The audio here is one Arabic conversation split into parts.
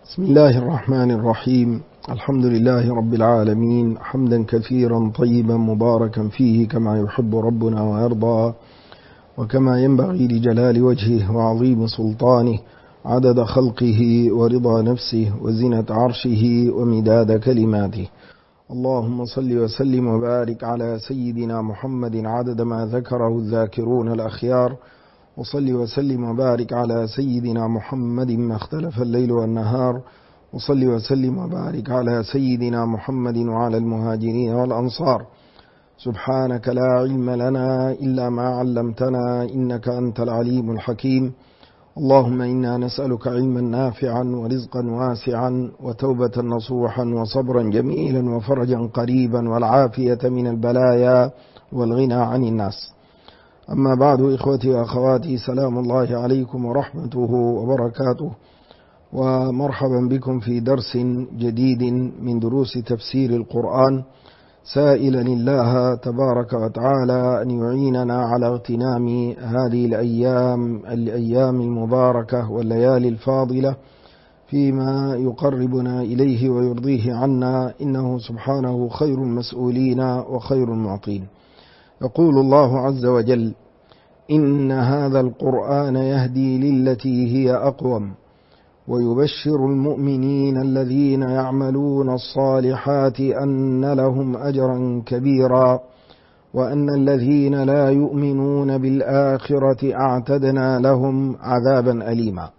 بسم الله الرحمن الرحيم. الحمد لله رب العالمين، حمدا كثيرا طيبا مباركا فيه كما يحب ربنا ويرضى، وكما ينبغي لجلال وجهه وعظيم سلطانه، عدد خلقه ورضا نفسه وزنة عرشه ومداد كلماته. اللهم صل وسلم وبارك على سيدنا محمد عدد ما ذكره الذاكرون الأخيار، وصل وسلم وبارك على سيدنا محمد ما اختلف الليل والنهار، وصل وسلم وبارك على سيدنا محمد وعلى المهاجرين والأنصار. سبحانك لا علم لنا إلا ما علمتنا إنك أنت العليم الحكيم. اللهم إنا نسألك علما نافعا ورزقا واسعا وتوبة نصوحا وصبرا جميلا وفرجا قريبا والعافية من البلايا والغنى عن الناس. أما بعد، إخوتي وأخواتي، سلام الله عليكم ورحمته وبركاته، ومرحبا بكم في درس جديد من دروس تفسير القرآن، سائلا الله تبارك وتعالى أن يعيننا على اغتنام هذه الأيام المباركة والليالي الفاضلة فيما يقربنا إليه ويرضيه عنا، إنه سبحانه خير المسؤولين وخير المعطين. يقول الله عز وجل: إن هذا القرآن يهدي للتي هي أقوم ويبشر المؤمنين الذين يعملون الصالحات أن لهم أجرا كبيرا وأن الذين لا يؤمنون بالآخرة أعتدنا لهم عذابا أليما.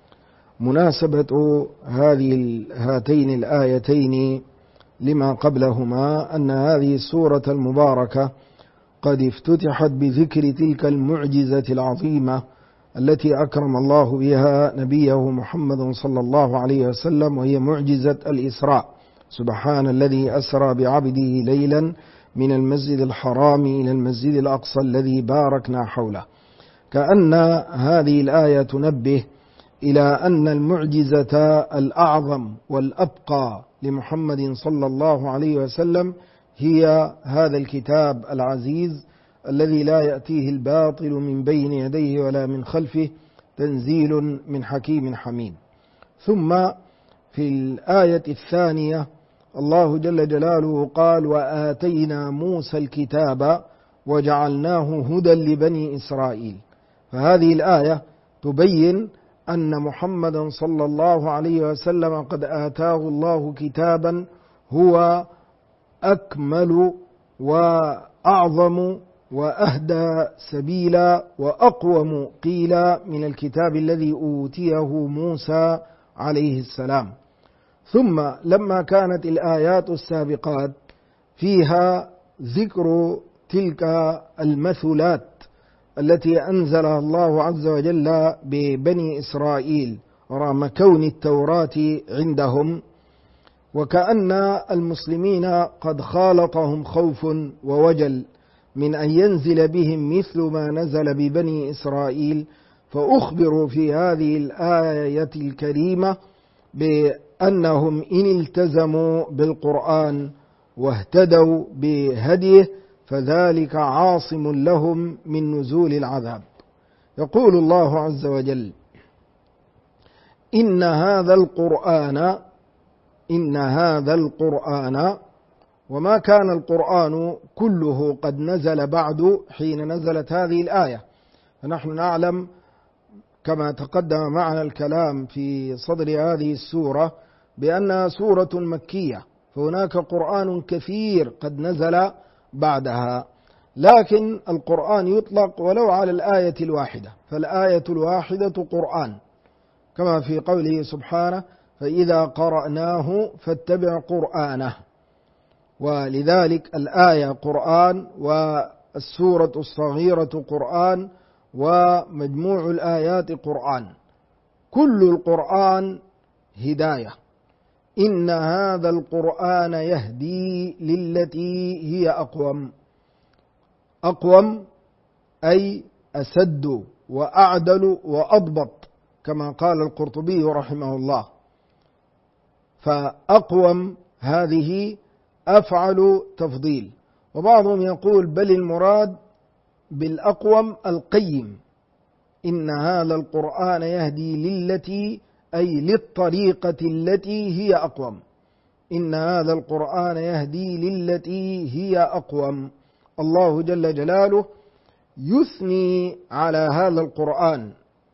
مناسبة هاتين الآيتين لما قبلهما أن هذه السورة المباركة قد افتتحت بذكر تلك المعجزة العظيمة التي أكرم الله بها نبيه محمد صلى الله عليه وسلم، وهي معجزة الإسراء. سبحان الذي أسرى بعبده ليلا من المسجد الحرام إلى المسجد الأقصى الذي باركنا حوله. كأن هذه الآية تنبه إلى أن المعجزة الأعظم والأبقى لمحمد صلى الله عليه وسلم هي هذا الكتاب العزيز الذي لا يأتيه الباطل من بين يديه ولا من خلفه، تنزيل من حكيم حميد. ثم في الآية الثانية الله جل جلاله قال: وآتينا موسى الكتاب وجعلناه هدى لبني إسرائيل. فهذه الآية تبين أن محمدا صلى الله عليه وسلم قد آتاه الله كتابا هو أكمل وأعظم وأهدى سبيلا وأقوم قيلا من الكتاب الذي أوتيه موسى عليه السلام. ثم لما كانت الآيات السابقات فيها ذكر تلك المثلات التي أنزلها الله عز وجل ببني إسرائيل رغم كون التوراة عندهم، وكأن المسلمين قد خالطهم خوف ووجل من أن ينزل بهم مثل ما نزل ببني إسرائيل، فأخبروا في هذه الآية الكريمة بأنهم إن التزموا بالقرآن واهتدوا بهديه فذلك عاصم لهم من نزول العذاب. يقول الله عز وجل: إن هذا القرآن وما كان القرآن كله قد نزل بعد حين نزلت هذه الآية. فنحن نعلم كما تقدم معنا الكلام في صدر هذه السورة بأنها سورة مكية، فهناك قرآن كثير قد نزل بعدها، لكن القرآن يطلق ولو على الآية الواحدة، فالآية الواحدة قرآن، كما في قوله سبحانه: فإذا قرأناه فاتبع قرآنه. ولذلك الآية قرآن، والسورة الصغيرة قرآن، ومجموع الآيات قرآن. كل القرآن هداية. إن هذا القرآن يهدي للتي هي أقوم أي أسد وأعدل وأضبط، كما قال القرطبي رحمه الله. فأقوم هذه أفعل تفضيل، وبعضهم يقول بل المراد بالأقوم القيم. إن هذا القرآن يهدي للتي أي للطريقة التي هي أقوم. إن هذا القرآن يهدي للتي هي أقوم. الله جل جلاله يثني على هذا القرآن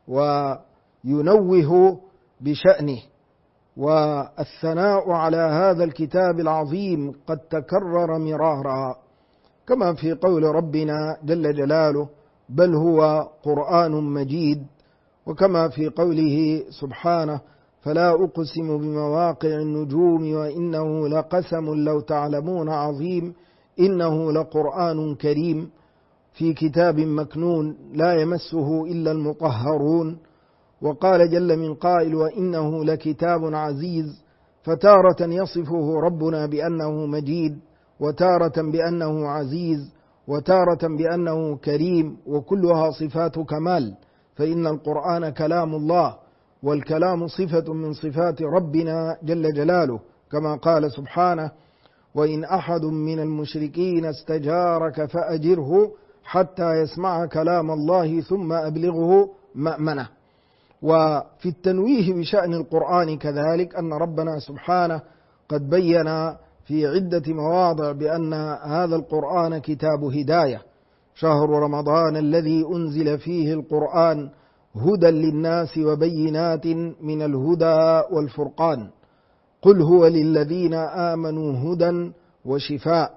وينوه بشأنه، والثناء على هذا الكتاب العظيم قد تكرر مرارا، كما في قول ربنا جل جلاله: بل هو قرآن مجيد، وكما في قوله سبحانه: فلا أقسم بمواقع النجوم وإنه لقسم لو تعلمون عظيم إنه لقرآن كريم في كتاب مكنون لا يمسه إلا المطهرون. وقال جل من قائل: وإنه لكتاب عزيز. فتارة يصفه ربنا بأنه مجيد، وتارة بأنه عزيز، وتارة بأنه كريم، وكلها صفات كمال، فإن القرآن كلام الله، والكلام صفة من صفات ربنا جل جلاله، كما قال سبحانه: وإن أحد من المشركين استجارك فأجره حتى يسمع كلام الله ثم أبلغه مأمنه. وفي التنويه بشأن القرآن كذلك أن ربنا سبحانه قد بين في عدة مواضع بأن هذا القرآن كتاب هداية: شهر رمضان الذي أنزل فيه القرآن هدى للناس وبينات من الهدى والفرقان، قل هو للذين آمنوا هدى وشفاء.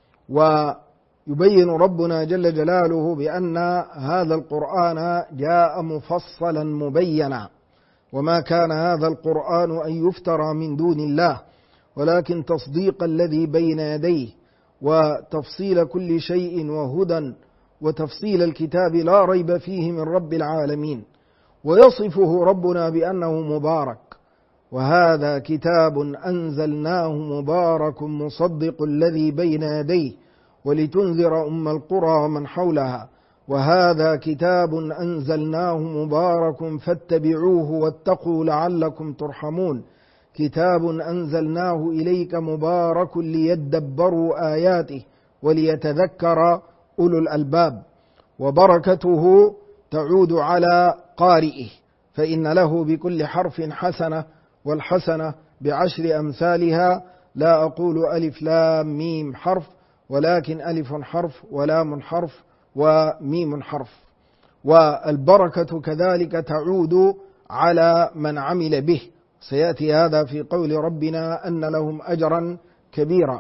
ويبين ربنا جل جلاله بأن هذا القرآن جاء مفصلا مبينا، وما كان هذا القرآن أن يفترى من دون الله، ولكن تصديق الذي بين يديه وتفصيل كل شيء وهدى وتفصيل الكتاب لا ريب فيه من رب العالمين. ويصفه ربنا بأنه مبارك: وهذا كتاب أنزلناه مبارك مصدق الذي بين يديه ولتنذر أم القرى ومن حولها، وهذا كتاب أنزلناه مبارك فاتبعوه واتقوا لعلكم ترحمون، كتاب أنزلناه إليك مبارك ليدبروا آياته وليتذكر أولو الألباب. وبركته تعود على قارئه، فإن له بكل حرف حسنة، والحسنة بعشر أمثالها. لا أقول ألف لام ميم حرف، ولكن ألف حرف ولام حرف وميم حرف. والبركة كذلك تعود على من عمل به، سيأتي هذا في قول ربنا أن لهم أجرا كبيرا.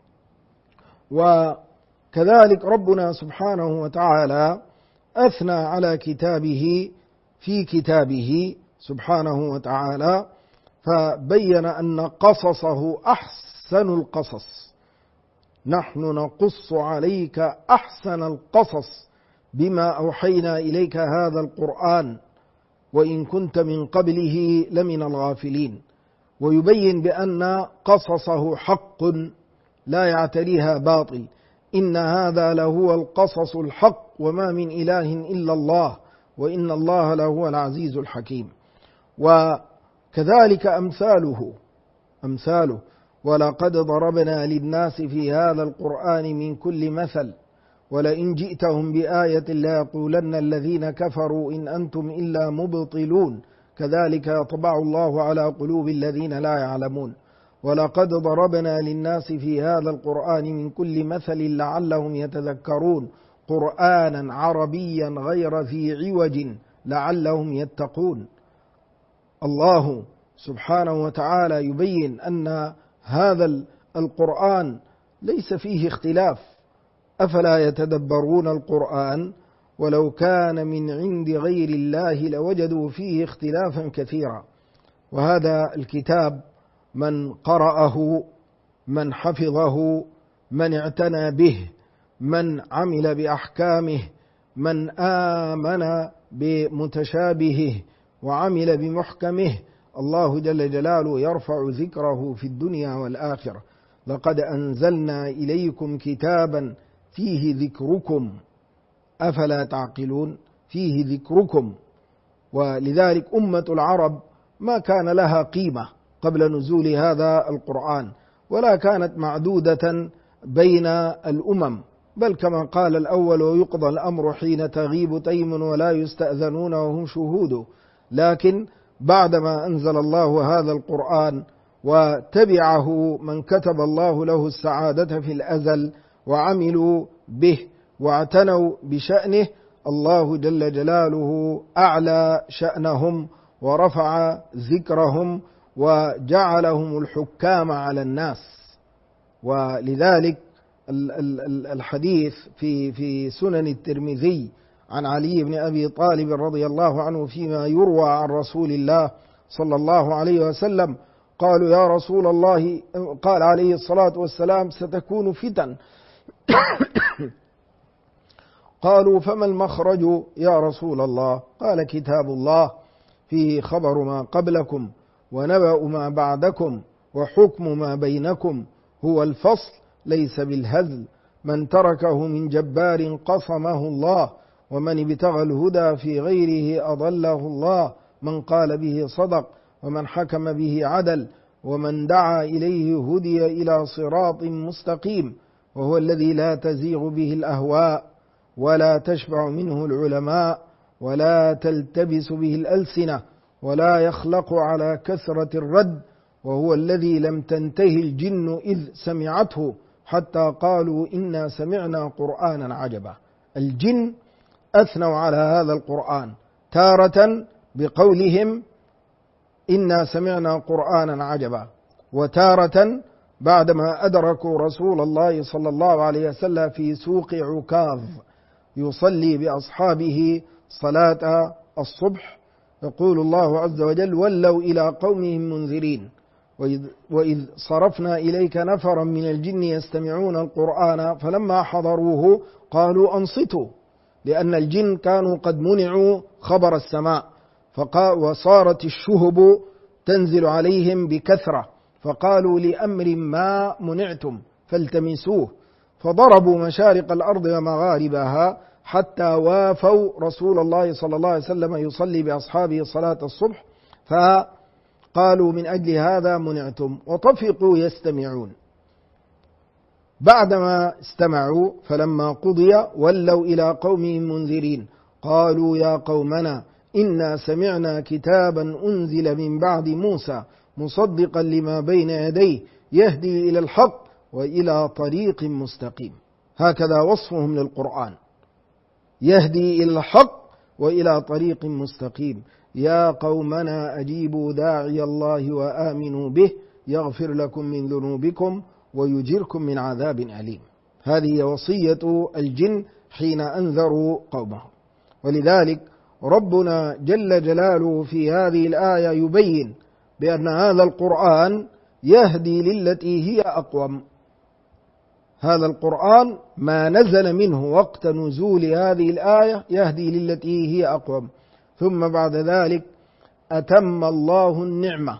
وكذلك ربنا سبحانه وتعالى أثنى على كتابه في كتابه سبحانه وتعالى، فبين أن قصصه أحسن القصص. نحن نقص عليك أحسن القصص بما أوحينا إليك هذا القرآن وإن كنت من قبله لمن الغافلين. ويبين بأن قصصه حق لا يعتريها باطل: إن هذا لهو القصص الحق وما من إله إلا الله وإن الله لهو العزيز الحكيم. وكذلك أمثاله: ولقد ضربنا للناس في هذا القرآن من كل مثل ولئن جئتهم بآية ليقولن الذين كفروا إن أنتم إلا مبطلون كذلك يطبع الله على قلوب الذين لا يعلمون. ولقد ضربنا للناس في هذا القرآن من كل مثل لعلهم يتذكرون قرآنا عربيا غير ذي عوج لعلهم يتقون. الله سبحانه وتعالى يبين أن هذا القرآن ليس فيه اختلاف: أفلا يتدبرون القرآن ولو كان من عند غير الله لوجدوا فيه اختلافا كثيرا. وهذا الكتاب من قرأه، من حفظه، من اعتنى به، من عمل بأحكامه، من آمن بمتشابهه وعمل بمحكمه، الله جل جلاله يرفع ذكره في الدنيا والآخرة. لقد أنزلنا إليكم كتابا فيه ذكركم أفلا تعقلون. فيه ذكركم. ولذلك أمة العرب ما كان لها قيمة قبل نزول هذا القرآن، ولا كانت معدودة بين الأمم، بل كما قال الأول: ويقضى الأمر حين تغيب تيم ولا يستأذنون وهم شهود. لكن بعدما أنزل الله هذا القرآن وتبعه من كتب الله له السعادة في الأزل وعملوا به واعتنوا بشأنه، الله جل جلاله أعلى شأنهم ورفع ذكرهم وجعلهم الحكام على الناس. ولذلك الحديث في سنن الترمذي عن علي بن أبي طالب رضي الله عنه فيما يروى عن رسول الله صلى الله عليه وسلم، قالوا يا رسول الله، قال عليه الصلاة والسلام ستكون فتن قالوا فما المخرج يا رسول الله؟ قال كتاب الله فيه خبر ما قبلكم ونبأ ما بعدكم وحكم ما بينكم، هو الفصل ليس بالهزل، من تركه من جبار قصمه الله، ومن ابتغى الهدى في غيره أضله الله، من قال به صدق ومن حكم به عدل، ومن دعا إليه هدي إلى صراط مستقيم، وهو الذي لا تزيغ به الأهواء ولا تشبع منه العلماء ولا تلتبس به الألسنة ولا يخلق على كثرة الرد، وهو الذي لم تنتهي الجن إذ سمعته حتى قالوا إنا سمعنا قرآنا عجبا. الجن أثنوا على هذا القرآن تارة بقولهم إنا سمعنا قرآنا عجبا، وتارة بعدما أدركوا رسول الله صلى الله عليه وسلم في سوق عكاظ يصلي بأصحابه صلاة الصبح، يقول الله عز وجل ولوا إلى قومهم منذرين، وإذ صرفنا إليك نفرا من الجن يستمعون القرآن فلما حضروه قالوا أنصتوا، لأن الجن كانوا قد منعوا خبر السماء وصارت الشهب تنزل عليهم بكثرة، فقالوا لأمر ما منعتم فالتمسوه، فضربوا مشارق الأرض ومغاربها حتى وافوا رسول الله صلى الله عليه وسلم يصلي بأصحابه صلاة الصبح، فقالوا من أجل هذا منعتم، وطفقوا يستمعون. بعدما استمعوا فلما قضي ولوا إلى قومهم منذرين، قالوا يا قومنا إنا سمعنا كتابا أنزل من بعد موسى مصدقا لما بين يديه يهدي إلى الحق وإلى طريق مستقيم. هكذا وصفهم للقرآن، يهدي إلى الحق وإلى طريق مستقيم. يا قومنا أجيبوا داعي الله وآمنوا به يغفر لكم من ذنوبكم ويجركم من عذاب أليم. هذه وصية الجن حين أنذروا قومهم. ولذلك ربنا جل جلاله في هذه الآية يبين بأن هذا القرآن يهدي للتي هي أقوم. هذا القرآن ما نزل منه وقت نزول هذه الآية يهدي للتي هي أقوم، ثم بعد ذلك أتم الله النعمة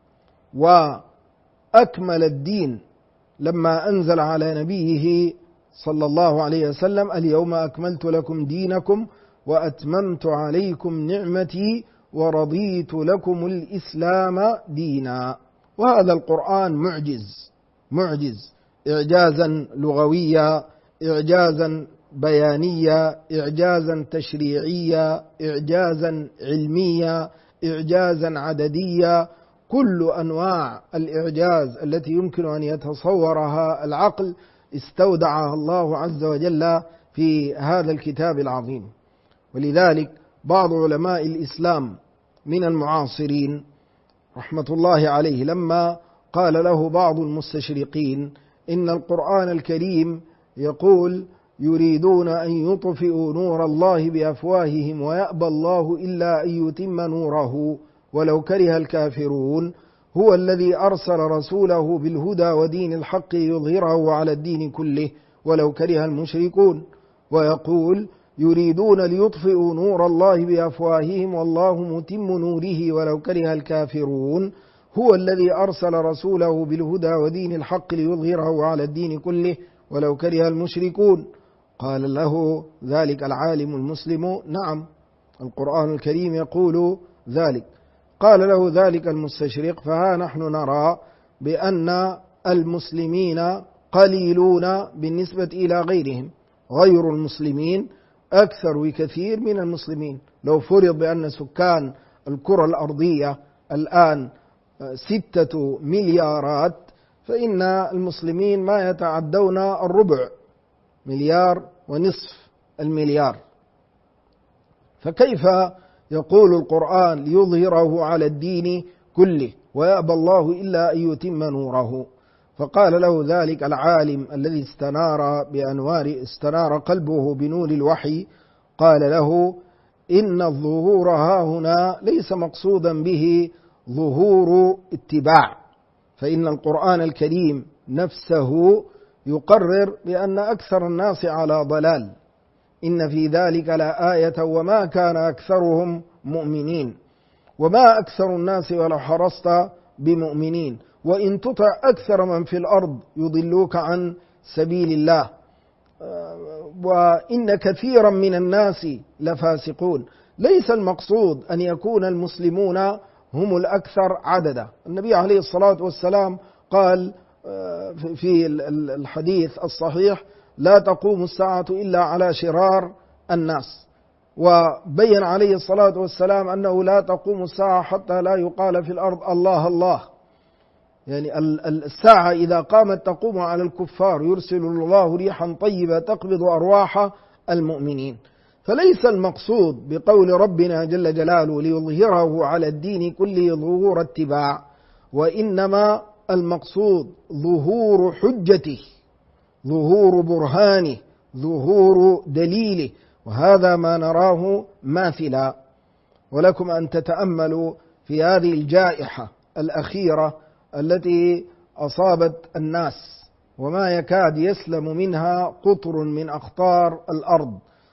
وأكمل الدين لما أنزل على نبيه صلى الله عليه وسلم اليوم أكملت لكم دينكم وأتممت عليكم نعمتي ورضيت لكم الإسلام دينا. وهذا القرآن معجز إعجازا لغويا، إعجازا بيانيا، إعجازا تشريعيا، إعجازا علميا، إعجازا عدديا، كل أنواع الإعجاز التي يمكن أن يتصورها العقل استودعها الله عز وجل في هذا الكتاب العظيم. ولذلك بعض علماء الإسلام من المعاصرين رحمة الله عليه لما قال له بعض المستشرقين إن القرآن الكريم يقول يريدون أن يطفئوا نور الله بأفواههم ويأبى الله إلا أن يتم نوره ولو كره الكافرون، هو الذي أرسل رسوله بالهدى ودين الحق يظهره على الدين كله ولو كره المشركون، ويقول يريدون ليطفئوا نور الله بأفواههم والله متم نوره ولو كره الكافرون، هو الذي أرسل رسوله بالهدى ودين الحق ليظهره على الدين كله ولو كره المشركون. قال له ذلك العالم المسلم نعم القرآن الكريم يقول ذلك. قال له ذلك المستشرق فها نحن نرى بأن المسلمين قليلون بالنسبة إلى غيرهم، غير المسلمين أكثر بكثير من المسلمين. لو فرض بأن سكان الكرة الأرضية الآن 6 مليارات، فإن المسلمين ما يتعدون 1.25 مليار. فكيف يقول القرآن ليظهره على الدين كله ويأبى الله إلا أن يتم نوره؟ فقال له ذلك العالم الذي استنار قلبه بنور الوحي، قال له: إن الظهور هاهنا ليس مقصودا به ظهور اتباع، فإن القرآن الكريم نفسه يقرر بأن أكثر الناس على ضلال، إن في ذلك لآية وما كان أكثرهم مؤمنين، وما أكثر الناس ولو حرصت بمؤمنين، وإن تطع أكثر من في الأرض يضلوك عن سبيل الله، وإن كثيرا من الناس لفاسقون. ليس المقصود أن يكون المسلمون هم الأكثر عددا. النبي عليه الصلاة والسلام قال في الحديث الصحيح: لا تقوم الساعة إلا على شرار الناس. وبين عليه الصلاة والسلام أنه لا تقوم الساعة حتى لا يقال في الأرض الله الله، يعني الساعة إذا قامت تقوم على الكفار يرسل الله ريحا طيبة تقبض أرواح المؤمنين. فليس المقصود بقول ربنا جل جلاله ليظهره على الدين كله ظهور اتباع، وإنما المقصود ظهور حجته، ظهور برهانه، ظهور دليله، وهذا ما نراه ماثلا. ولكم أن تتأملوا في هذه الجائحة الأخيرة التي أصابت الناس، وما يكاد يسلم منها قطر من أقطار الأرض،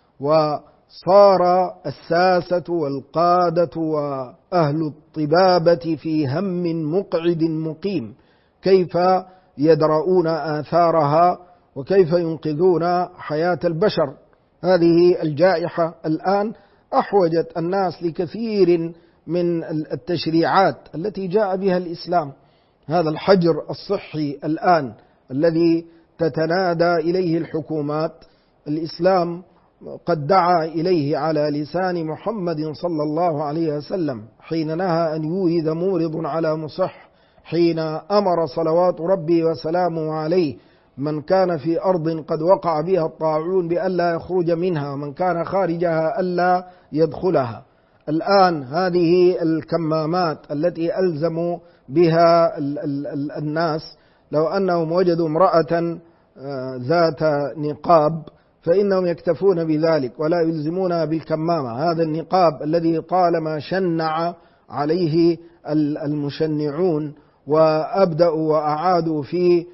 وصار الساسة والقادة وأهل الطبابة في هم مقعد مقيم، كيف يدرؤون آثارها وكيف ينقذون حياة البشر. هذه الجائحة الآن أحوجت الناس لكثير من التشريعات التي جاء بها الإسلام. هذا الحجر الصحي الآن الذي تتنادى إليه الحكومات، الإسلام قد دعا إليه على لسان محمد صلى الله عليه وسلم حين نهى أن يوهد مورض على مصح، حين أمر صلوات ربي وسلامه عليه من كان في أرض قد وقع بها الطاعون بألا يخرج منها، ومن كان خارجها ألا يدخلها. الآن هذه الكمامات التي ألزموا بها الناس، لو أنهم وجدوا امرأة ذات نقاب فإنهم يكتفون بذلك ولا يلزمونها بالكمامة. هذا النقاب الذي طالما شنع عليه المشنعون وأبدأوا وأعادوا في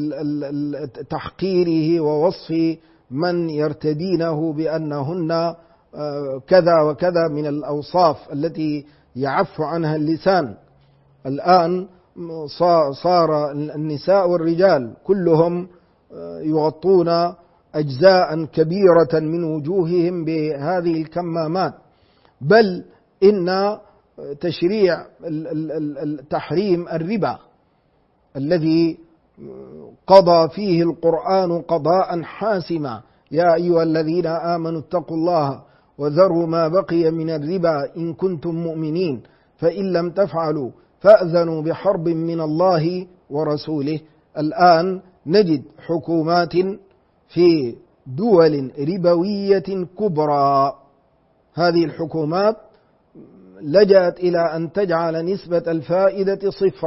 تحقيره ووصف من يرتدينه بأنهن كذا وكذا من الأوصاف التي يعف عنها اللسان. الآن صار النساء والرجال كلهم يغطون أجزاء كبيرة من وجوههم بهذه الكمامات، بل إن تشريع تحريم الربا الذي قضى فيه القرآن قضاء حاسما: يا أيها الذين آمنوا اتقوا الله وذروا ما بقي من الربا إن كنتم مؤمنين فإن لم تفعلوا فأذنوا بحرب من الله ورسوله. الآن نجد حكومات في دول ربوية كبرى، هذه الحكومات لجأت إلى أن تجعل نسبة الفائدة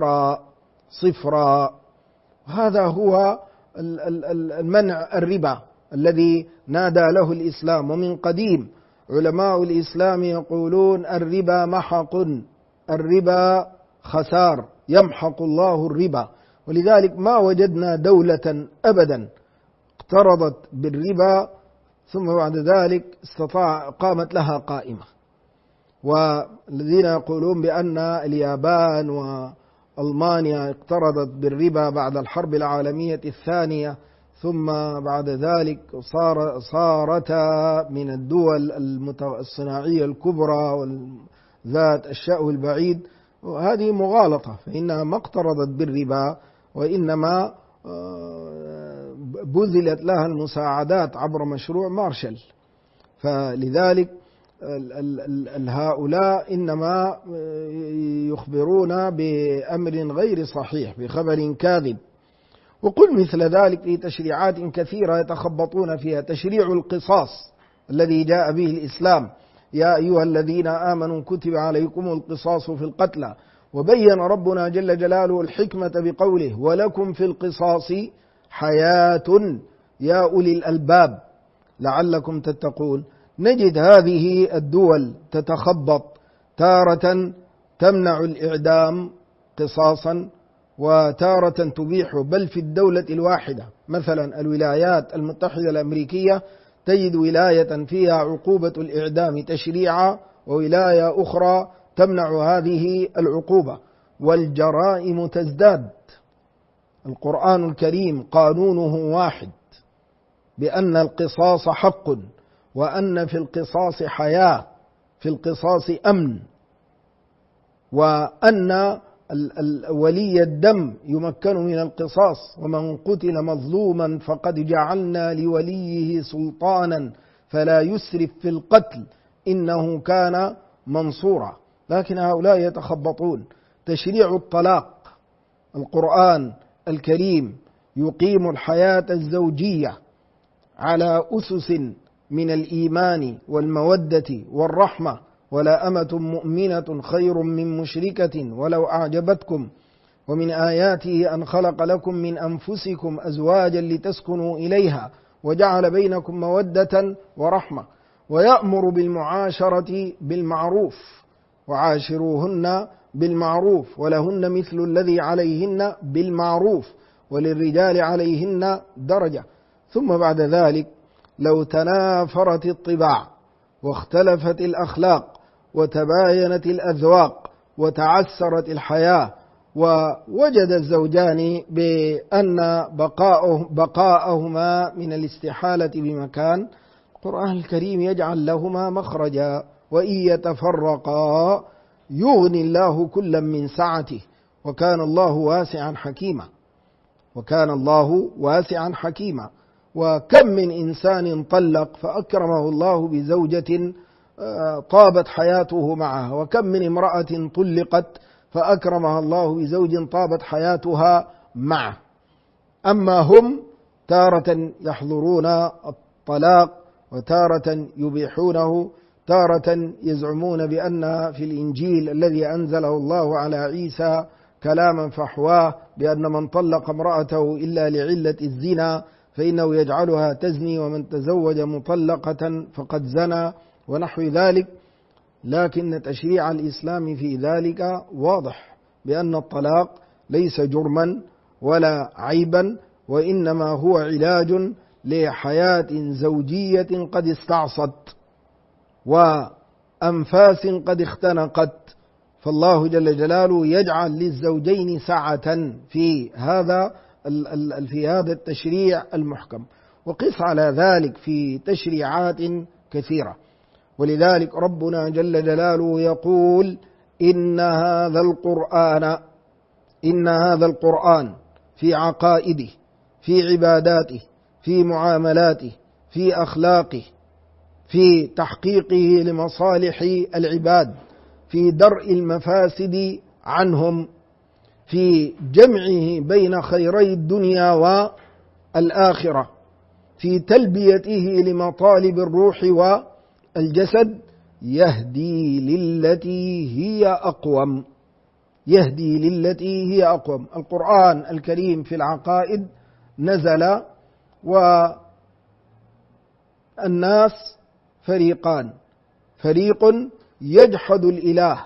صفرا. هذا هو المنع الربا الذي نادى له الإسلام. ومن قديم علماء الإسلام يقولون: الربا محق، الربا خسار، يمحق الله الربا. ولذلك ما وجدنا دولة أبدا اقترضت بالربا ثم بعد ذلك قامت لها قائمة. والذين يقولون بأن اليابان وألمانيا اقترضت بالربا بعد الحرب العالمية الثانية، ثم بعد ذلك صارتا من الدول الصناعية الكبرى وذات الشأو البعيد، وهذه مغالطة، فإنها ما اقترضت بالربا وإنما بذلت لها المساعدات عبر مشروع مارشال. فلذلك هؤلاء إنما يخبرون بأمر غير صحيح، بخبر كاذب. وقل مثل ذلك في تشريعات كثيرة يتخبطون فيها. تشريع القصاص الذي جاء به الإسلام: يا أيها الذين آمنوا كتب عليكم القصاص في القتلى. وبين ربنا جل جلاله الحكمة بقوله: ولكم في القصاص حياة يا أولي الألباب لعلكم تتقون. نجد هذه الدول تتخبط، تارة تمنع الإعدام قصاصا وتارة تبيحه، بل في الدولة الواحدة. مثلا الولايات المتحدة الأمريكية تجد ولاية فيها عقوبة الإعدام تشريعا، وولاية أخرى تمنع هذه العقوبة، والجرائم تزداد. القرآن الكريم قانونه واحد، بأن القصاص حق، وأن في القصاص حياة، في القصاص أمن، وأن ولي الدم يمكن من القصاص. ومن قتل مظلوما فقد جعلنا لوليه سلطانا فلا يسرف في القتل إنه كان منصورا. لكن هؤلاء يتخبطون. تشريع الطلاق: القرآن الكريم يقيم الحياة الزوجية على أسس من الإيمان والمودة والرحمة: ولا أمة مؤمنة خير من مشركة ولو أعجبتكم، ومن آياته أن خلق لكم من أنفسكم أزواجا لتسكنوا إليها وجعل بينكم مودة ورحمة. ويأمر بالمعاشرة بالمعروف: وعاشروهن بالمعروف ولهن مثل الذي عليهن بالمعروف وللرجال عليهن درجة. ثم بعد ذلك: لو تنافرت الطباع واختلفت الأخلاق وتباينت الأذواق وتعسرت الحياة ووجد الزوجان بأن بقاءهما من الاستحالة بمكان، القرآن الكريم يجعل لهما مخرجا: وإن يتفرقا يغني الله كلا من سعته وكان الله واسعا حكيما. وكان الله واسعا حكيما. وكم من إنسان طلق فأكرمه الله بزوجة طابت حياته معها، وكم من امرأة طلقت فأكرمها الله بزوج طابت حياتها معه. أما هم تارة يحظرون الطلاق، وتارة يبيحونه، تارة يزعمون بأن في الإنجيل الذي أنزله الله على عيسى كلاما فحواه، بأن من طلق امرأته إلا لعلة الزنا فإنه يجعلها تزني، ومن تزوج مطلقة فقد زنى، ونحو ذلك. لكن تشريع الإسلام في ذلك واضح، بأن الطلاق ليس جرما ولا عيبا، وإنما هو علاج لحياة زوجية قد استعصت وأنفاس قد اختنقت. فالله جل جلاله يجعل للزوجين سعة في هذا التشريع المحكم. وقس على ذلك في تشريعات كثيرة. ولذلك ربنا جل جلاله يقول: إن هذا القرآن في عقائده، في عباداته، في معاملاته، في أخلاقه، في تحقيقه لمصالح العباد، في درء المفاسد عنهم، في جمعه بين خيري الدنيا والآخرة، في تلبيته لمطالب الروح والجسد، يهدي للتي هي أقوم. يهدي للتي هي أقوم. القرآن الكريم في العقائد نزل، والناس فريقان: فريق يجحد الإله،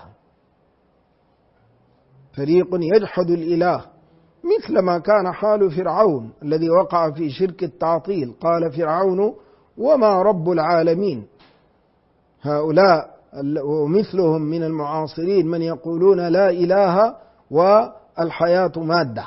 فريق يجحد الإله، مثل ما كان حال فرعون الذي وقع في شرك التعطيل. قال فرعون: وما رب العالمين. هؤلاء ومثلهم من المعاصرين من يقولون لا إله والحياة مادة.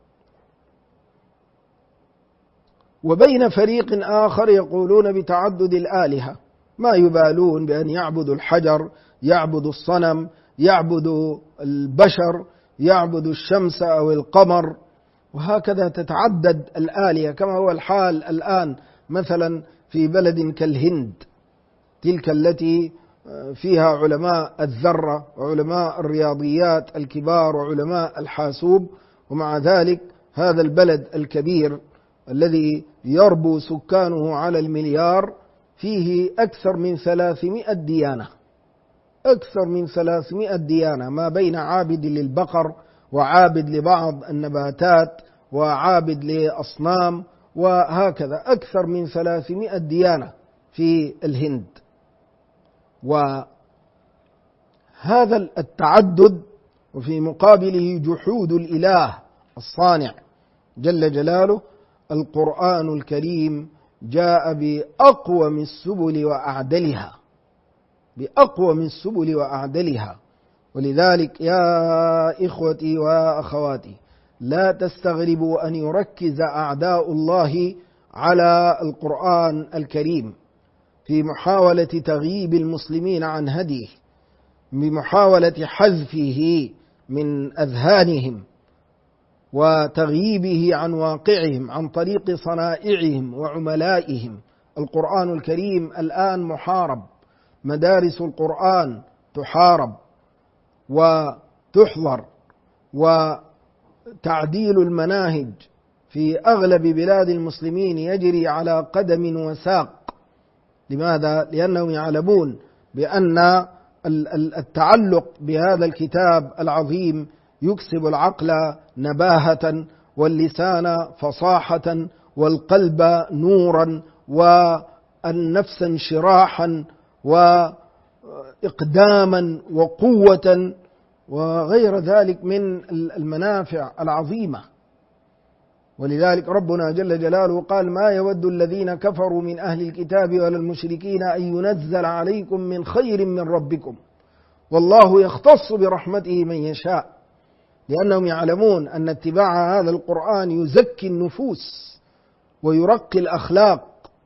وبين فريق آخر يقولون بتعدد الآلهة، ما يبالون بأن يعبدوا الحجر، يعبدوا الصنم، يعبدوا البشر، يعبدوا الشمس أو القمر، وهكذا تتعدد الآلهة، كما هو الحال الآن مثلا في بلد كالهند، تلك التي فيها علماء الذرة وعلماء الرياضيات الكبار وعلماء الحاسوب، ومع ذلك هذا البلد الكبير الذي يربو سكانه على المليار فيه أكثر من 300 ديانة، أكثر من 300 ديانة، ما بين عابد للبقر وعابد لبعض النباتات وعابد لأصنام، وهكذا أكثر من 300 ديانة في الهند. وهذا التعدد وفي مقابله جحود الإله الصانع جل جلاله، القرآن الكريم جاء بأقوم السبل وأعدلها، بأقوم السبل وأعدلها. ولذلك يا إخوتي وأخواتي لا تستغربوا أن يركز أعداء الله على القرآن الكريم في محاولة تغييب المسلمين عن هديه، بمحاولة حذفه من أذهانهم وتغييبه عن واقعهم عن طريق صنائعهم وعملائهم. القرآن الكريم الآن محارب، مدارس القرآن تحارب وتحظر، وتعديل المناهج في أغلب بلاد المسلمين يجري على قدم وساق. لماذا؟ لأنهم يعلمون بأن التعلق بهذا الكتاب العظيم يكسب العقل نباهة واللسان فصاحة والقلب نورا والنفس انشراحا وإقداما وقوة وغير ذلك من المنافع العظيمة. ولذلك ربنا جل جلاله قال: ما يود الذين كفروا من أهل الكتاب ولا المشركين أن ينزل عليكم من خير من ربكم والله يختص برحمته من يشاء، لأنهم يعلمون أن اتباع هذا القرآن يزكي النفوس ويرقي الأخلاق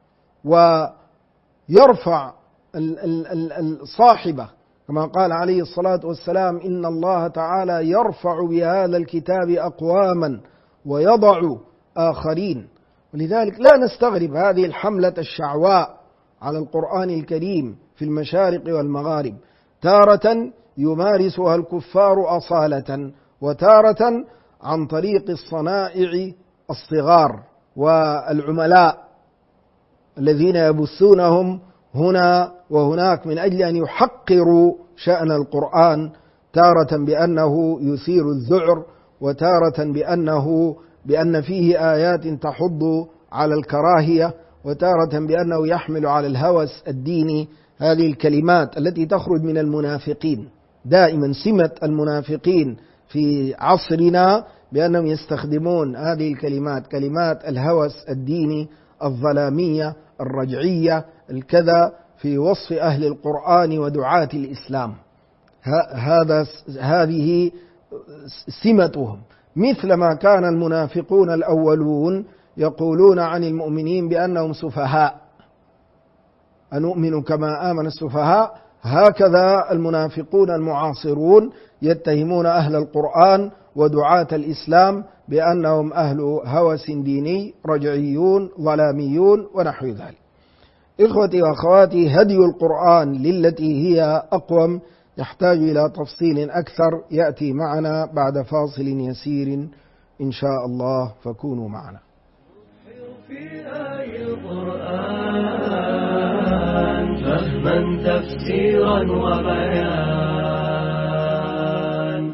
ويرفع الصاحبة، كما قال عليه الصلاة والسلام: إن الله تعالى يرفع بهذا الكتاب أقواما ويضع آخرين. ولذلك لا نستغرب هذه الحملة الشعواء على القرآن الكريم في المشارق والمغارب، تارة يمارسها الكفار أصالة، وتارة عن طريق الصنائع الصغار والعملاء الذين يبثونهم هنا وهناك من أجل أن يحقروا شأن القرآن، تارة بأنه يثير الذعر، وتارة بأن فيه آيات تحض على الكراهية، وتارة بأنه يحمل على الهوس الديني. هذه الكلمات التي تخرج من المنافقين دائما، سمة المنافقين في عصرنا بأنهم يستخدمون هذه الكلمات، كلمات الهوس الديني الظلامية الرجعية الكذا، في وصف أهل القرآن ودعاة الإسلام. هذه سمتهم، مثلما كان المنافقون الأولون يقولون عن المؤمنين بأنهم سفهاء، أنؤمن كما آمن السفهاء، هكذا المنافقون المعاصرون يتهمون أهل القرآن ودعاة الإسلام بأنهم أهل هوس ديني رجعيون ظلاميون ونحو ذلك. إخوتي وأخواتي، هدي القرآن للتي هي أقوم يحتاج إلى تفصيل أكثر، يأتي معنا بعد فاصل يسير إن شاء الله، فكونوا معنا. في آي القرآن فهما تفسيرا وبيان.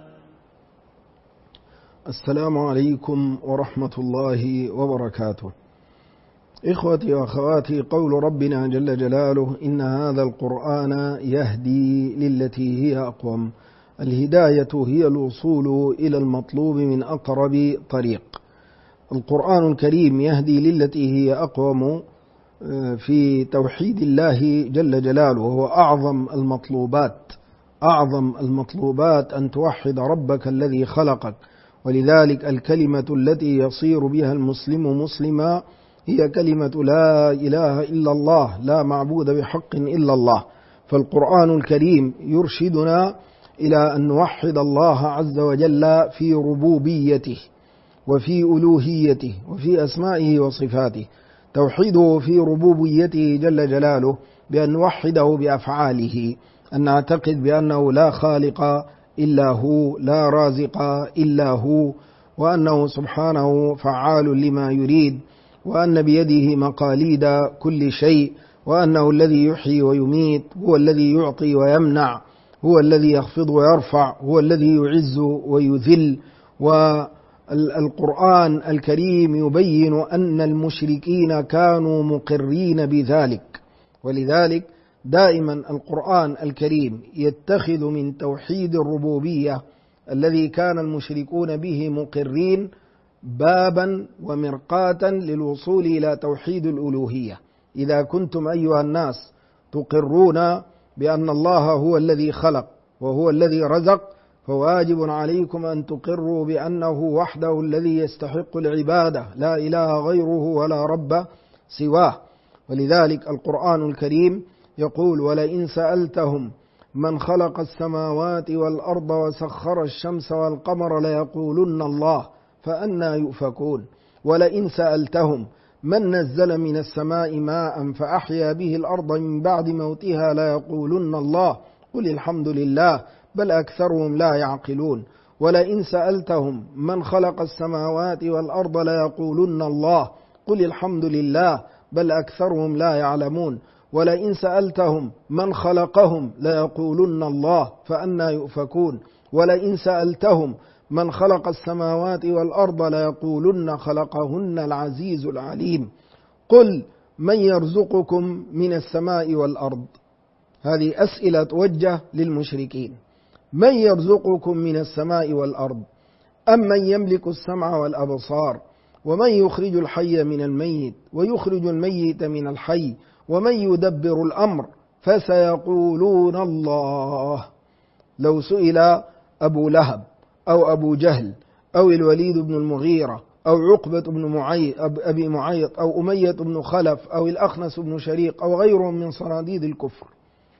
السلام عليكم ورحمة الله وبركاته. إخوتي وأخواتي، قول ربنا جل جلاله: إن هذا القرآن يهدي للتي هي أقوم. الهداية هي الوصول إلى المطلوب من أقرب طريق. القرآن الكريم يهدي للتي هي أقوم في توحيد الله جل جلاله، وهو أعظم المطلوبات. أعظم المطلوبات أن توحد ربك الذي خلقك. ولذلك الكلمة التي يصير بها المسلم مسلما هي كلمة لا إله إلا الله، لا معبود بحق إلا الله. فالقرآن الكريم يرشدنا إلى أن نوحد الله عز وجل في ربوبيته وفي ألوهيته وفي أسمائه وصفاته. توحيده في ربوبيته جل جلاله بأن نوحده بأفعاله، أن نعتقد بأنه لا خالق إلا هو، لا رازق إلا هو، وأنه سبحانه فعال لما يريد، وأن بيده مقاليد كل شيء، وأنه الذي يحيي ويميت، هو الذي يعطي ويمنع، هو الذي يخفض ويرفع، هو الذي يعز ويذل. والقرآن الكريم يبين أن المشركين كانوا مقرين بذلك، ولذلك دائما القرآن الكريم يتخذ من توحيد الربوبية الذي كان المشركون به مقرين بابا ومرقاة للوصول إلى توحيد الألوهية. إذا كنتم أيها الناس تقرون بأن الله هو الذي خلق وهو الذي رزق، فواجب عليكم أن تقروا بأنه وحده الذي يستحق العبادة، لا إله غيره ولا رب سواه. ولذلك القرآن الكريم يقول: ولئن سألتهم من خلق السماوات والأرض وسخر الشمس والقمر ليقولن الله فأنى يؤفكون. ولئن سألتهم من نزل من السماء ماء فأحيا به الأرض من بعد موتها ليقولن الله قل الحمد لله بل أكثرهم لا يعقلون. ولئن سألتهم من خلق السماوات والأرض ليقولن الله قل الحمد لله بل أكثرهم لا يعلمون. ولئن سألتهم من خلقهم ليقولن الله فأنى يؤفكون. ولئن سألتهم من خلق السماوات والأرض ليقولن خلقهن العزيز العليم. قل من يرزقكم من السماء والأرض؟ هذه أسئلة توجه للمشركين. من يرزقكم من السماء والأرض؟ أم من يملك السمع والأبصار؟ ومن يخرج الحي من الميت ويخرج الميت من الحي ومن يدبر الأمر؟ فسيقولون الله. لو سئل أبو لهب أو أبو جهل أو الوليد بن المغيرة أو عقبة بن أبي معيط أو أمية بن خلف أو الأخنس بن شريق أو غيرهم من صناديد الكفر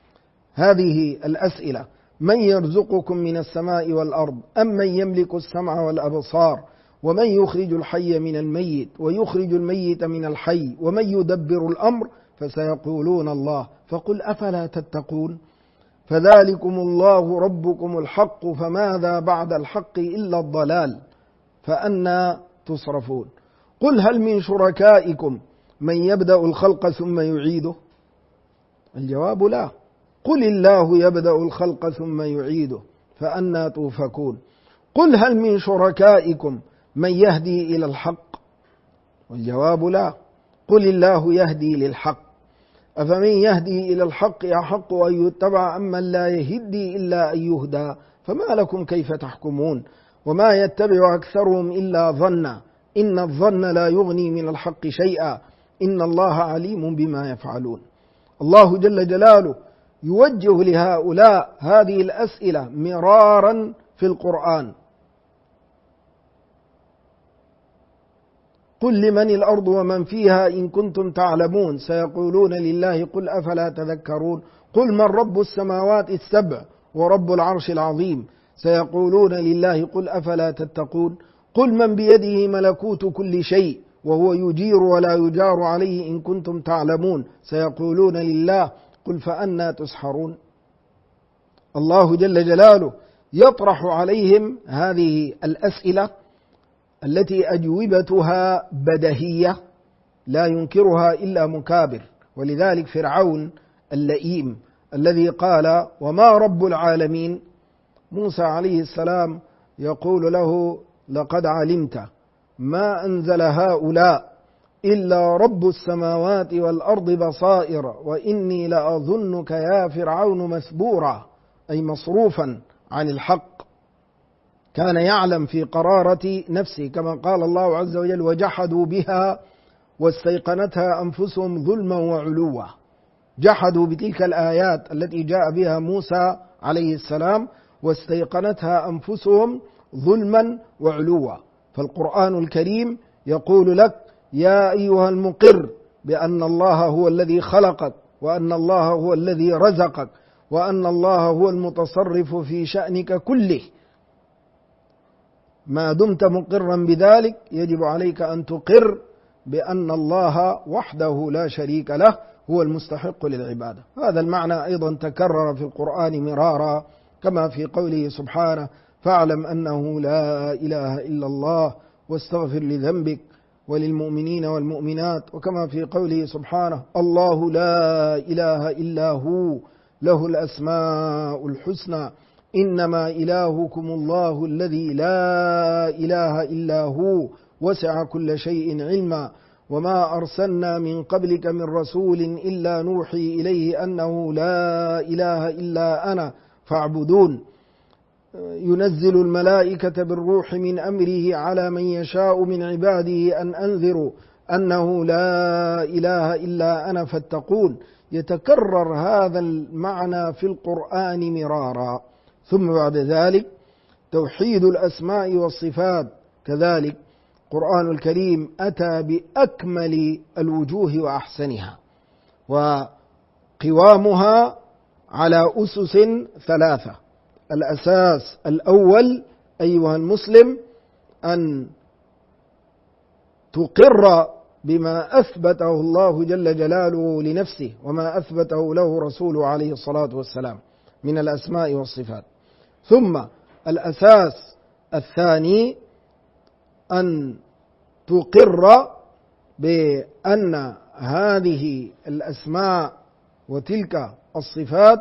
هذه الأسئلة: من يرزقكم من السماء والأرض؟ أم من يملك السمع والأبصار؟ ومن يخرج الحي من الميت ويخرج الميت من الحي ومن يدبر الأمر؟ فسيقولون الله. فقل أفلا تتقون؟ فذلكم الله ربكم الحق فماذا بعد الحق إلا الضلال فأنى تصرفون. قل هل من شركائكم من يبدأ الخلق ثم يعيده؟ الجواب لا. قل الله يبدأ الخلق ثم يعيده فأنى توفكون. قل هل من شركائكم من يهدي إلى الحق؟ والجواب لا. قل الله يهدي للحق. أفمن يهدي إلى الحق يحق أن يتبع أمن لا يهدي إلا أن يهدى؟ فما لكم كيف تحكمون؟ وما يتبع أكثرهم إلا ظنا إن الظن لا يغني من الحق شيئا إن الله عليم بما يفعلون. الله جل جلاله يوجه لهؤلاء هذه الأسئلة مرارا في القرآن. قل لمن الأرض ومن فيها إن كنتم تعلمون؟ سيقولون لله قل أفلا تذكرون. قل من رب السماوات السبع ورب العرش العظيم؟ سيقولون لله قل أفلا تتقون. قل من بيده ملكوت كل شيء وهو يجير ولا يجار عليه إن كنتم تعلمون؟ سيقولون لله قل فأنى تسحرون. الله جل جلاله يطرح عليهم هذه الأسئلة التي أجوبتها بديهية لا ينكرها إلا مكابر. ولذلك فرعون اللئيم الذي قال وما رب العالمين؟ موسى عليه السلام يقول له لقد علمت ما أنزل هؤلاء إلا رب السماوات والأرض بصائر وإني لأظنك يا فرعون مثبورا، أي مصروفا عن الحق. كان يعلم في قرارة نفسه كما قال الله عز وجل وجحدوا بها واستيقنتها أنفسهم ظلما وعلوا. جحدوا بتلك الآيات التي جاء بها موسى عليه السلام واستيقنتها أنفسهم ظلما وعلوا. فالقرآن الكريم يقول لك يا أيها المقر بأن الله هو الذي خلقك وأن الله هو الذي رزقك وأن الله هو المتصرف في شأنك كله، ما دمت مقرا بذلك يجب عليك أن تقر بأن الله وحده لا شريك له هو المستحق للعبادة. هذا المعنى أيضا تكرر في القرآن مرارا، كما في قوله سبحانه: فاعلم أنه لا إله إلا الله واستغفر لذنبك وللمؤمنين والمؤمنات، وكما في قوله سبحانه: الله لا إله إلا هو له الأسماء الحسنى إنما إلهكم الله الذي لا إله إلا هو وسع كل شيء علما وما أرسلنا من قبلك من رسول إلا نوحي إليه أنه لا إله إلا أنا فاعبدون. ينزل الملائكة بالروح من أمره على من يشاء من عباده أن أنذروا أنه لا إله إلا أنا فاتقون. يتكرر هذا المعنى في القرآن مرارا. ثم بعد ذلك توحيد الأسماء والصفات، كذلك القرآن الكريم أتى بأكمل الوجوه وأحسنها، وقوامها على أسس ثلاثة. الأساس الأول أيها المسلم أن تقر بما أثبته الله جل جلاله لنفسه وما أثبته له رسوله عليه الصلاة والسلام من الأسماء والصفات. ثم الأساس الثاني أن تقر بأن هذه الأسماء وتلك الصفات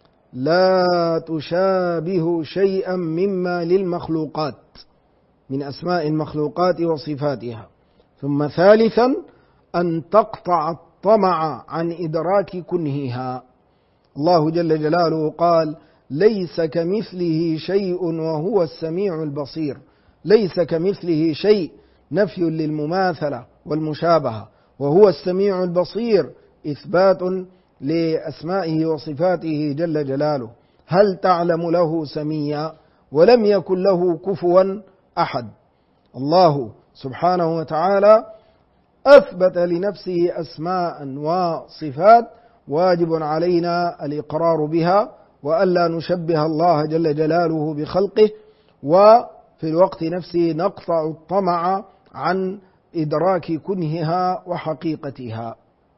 لا تشابه شيئا مما للمخلوقات من أسماء المخلوقات وصفاتها. ثم ثالثا أن تقطع الطمع عن إدراك كنهها. الله جل جلاله قال: ليس كمثله شيء وهو السميع البصير. ليس كمثله شيء نفي للمماثلة والمشابهة، وهو السميع البصير إثبات لأسمائه وصفاته جل جلاله. هل تعلم له سميا؟ ولم يكن له كفوا أحد. الله سبحانه وتعالى أثبت لنفسه أسماء وصفات واجب علينا الإقرار بها، وألا نشبه الله جل جلاله بخلقه، وفي الوقت نفسه نقطع الطمع عن إدراك كنهها وحقيقتها.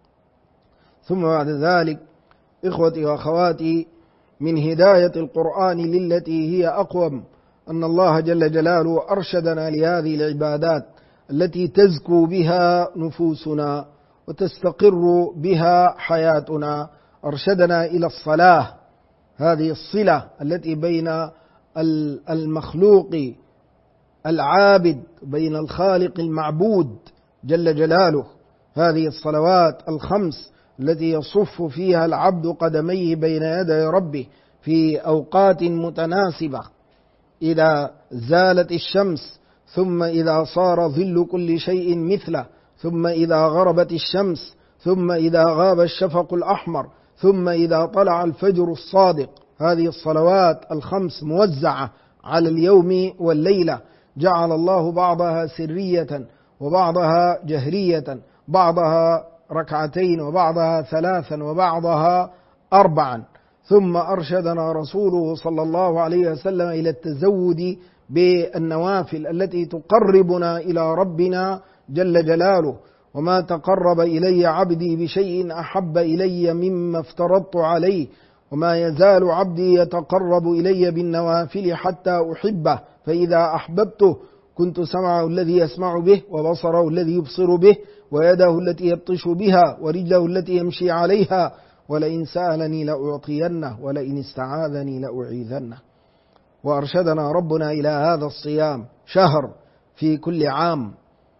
ثم بعد ذلك إخوتي وأخواتي، من هداية القرآن للتي هي أقوم أن الله جل جلاله أرشدنا لهذه العبادات التي تزكو بها نفوسنا وتستقر بها حياتنا. أرشدنا إلى الصلاة، هذه الصلة التي بين المخلوق العابد بين الخالق المعبود جل جلاله. هذه الصلوات الخمس التي يصف فيها العبد قدميه بين يدي ربه في أوقات متناسبة، إذا زالت الشمس، ثم إذا صار ظل كل شيء مثله، ثم إذا غربت الشمس، ثم إذا غاب الشفق الأحمر، ثم إذا طلع الفجر الصادق. هذه الصلوات الخمس موزعة على اليوم والليلة، جعل الله بعضها سرية وبعضها جهرية، بعضها ركعتين وبعضها ثلاثا وبعضها أربعا. ثم أرشدنا رسوله صلى الله عليه وسلم إلى التزود بالنوافل التي تقربنا إلى ربنا جل جلاله. وما تقرب إلي عبدي بشيء أحب إلي مما افترضت عليه، وما يزال عبدي يتقرب إلي بالنوافل حتى أحبه، فإذا أحببته كنت سمعه الذي يسمع به، وبصره الذي يبصر به، ويده التي يبطش بها، ورجله التي يمشي عليها، ولئن سألني لأعطينه، ولئن استعاذني لأعيذنه. وأرشدنا ربنا إلى هذا الصيام، شهر في كل عام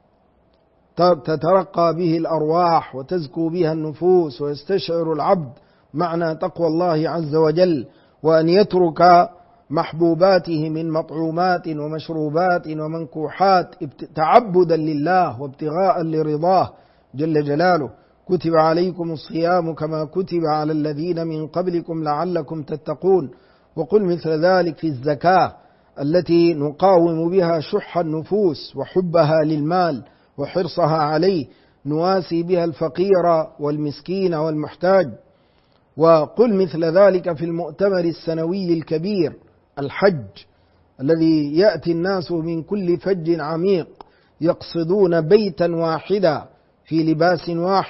تترقى به الأرواح وتزكو بها النفوس، ويستشعر العبد معنى تقوى الله عز وجل، وأن يترك محبوباته من مطعومات ومشروبات ومنكوحات تعبدا لله وابتغاء لرضاه جل جلاله. كتب عليكم الصيام كما كتب على الذين من قبلكم لعلكم تتقون. وقل مثل ذلك في الزكاة التي نقاوم بها شح النفوس وحبها للمال وحرصها عليه، نواسي بها الفقير والمسكين والمحتاج. وقل مثل ذلك في المؤتمر السنوي الكبير الحج، الذي يأتي الناس من كل فج عميق يقصدون بيتا واحدا في لباس واحد،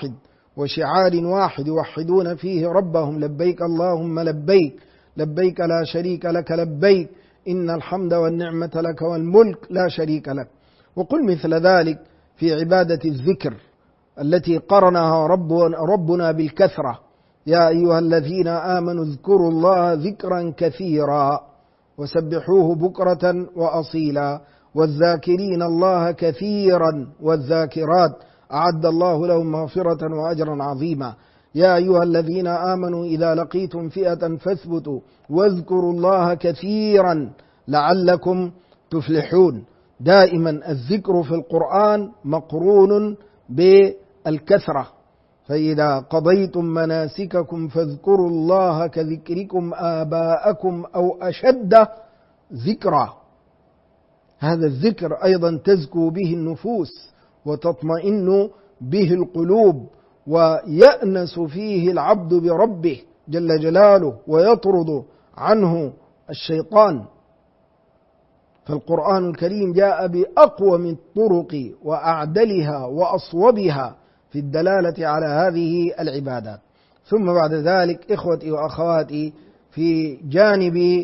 وشعار واحد يوحدون فيه ربهم: لبيك اللهم لبيك، لبيك لا شريك لك لبيك، إن الحمد والنعمة لك والملك لا شريك لك. وقل مثل ذلك في عبادة الذكر التي قرنها ربنا بالكثرة: يا أيها الذين آمنوا اذكروا الله ذكرا كثيرا وسبحوه بكرة وأصيلا والذاكرين الله كثيرا والذاكرات أعد الله لهم مغفرة وأجرا عظيما. يا أيها الذين آمنوا إذا لقيتم فئة فاثبتوا واذكروا الله كثيرا لعلكم تفلحون. دائما الذكر في القرآن مقرون بالكثرة: فإذا قضيتم مناسككم فاذكروا الله كذكركم آباءكم أو أشد ذكرا. هذا الذكر أيضا تزكو به النفوس وتطمئن به القلوب ويأنس فيه العبد بربه جل جلاله ويطرد عنه الشيطان. فالقرآن الكريم جاء بأقوم الطرق وأعدلها وأصوبها في الدلالة على هذه العبادات. ثم بعد ذلك إخوتي وأخواتي، في جانب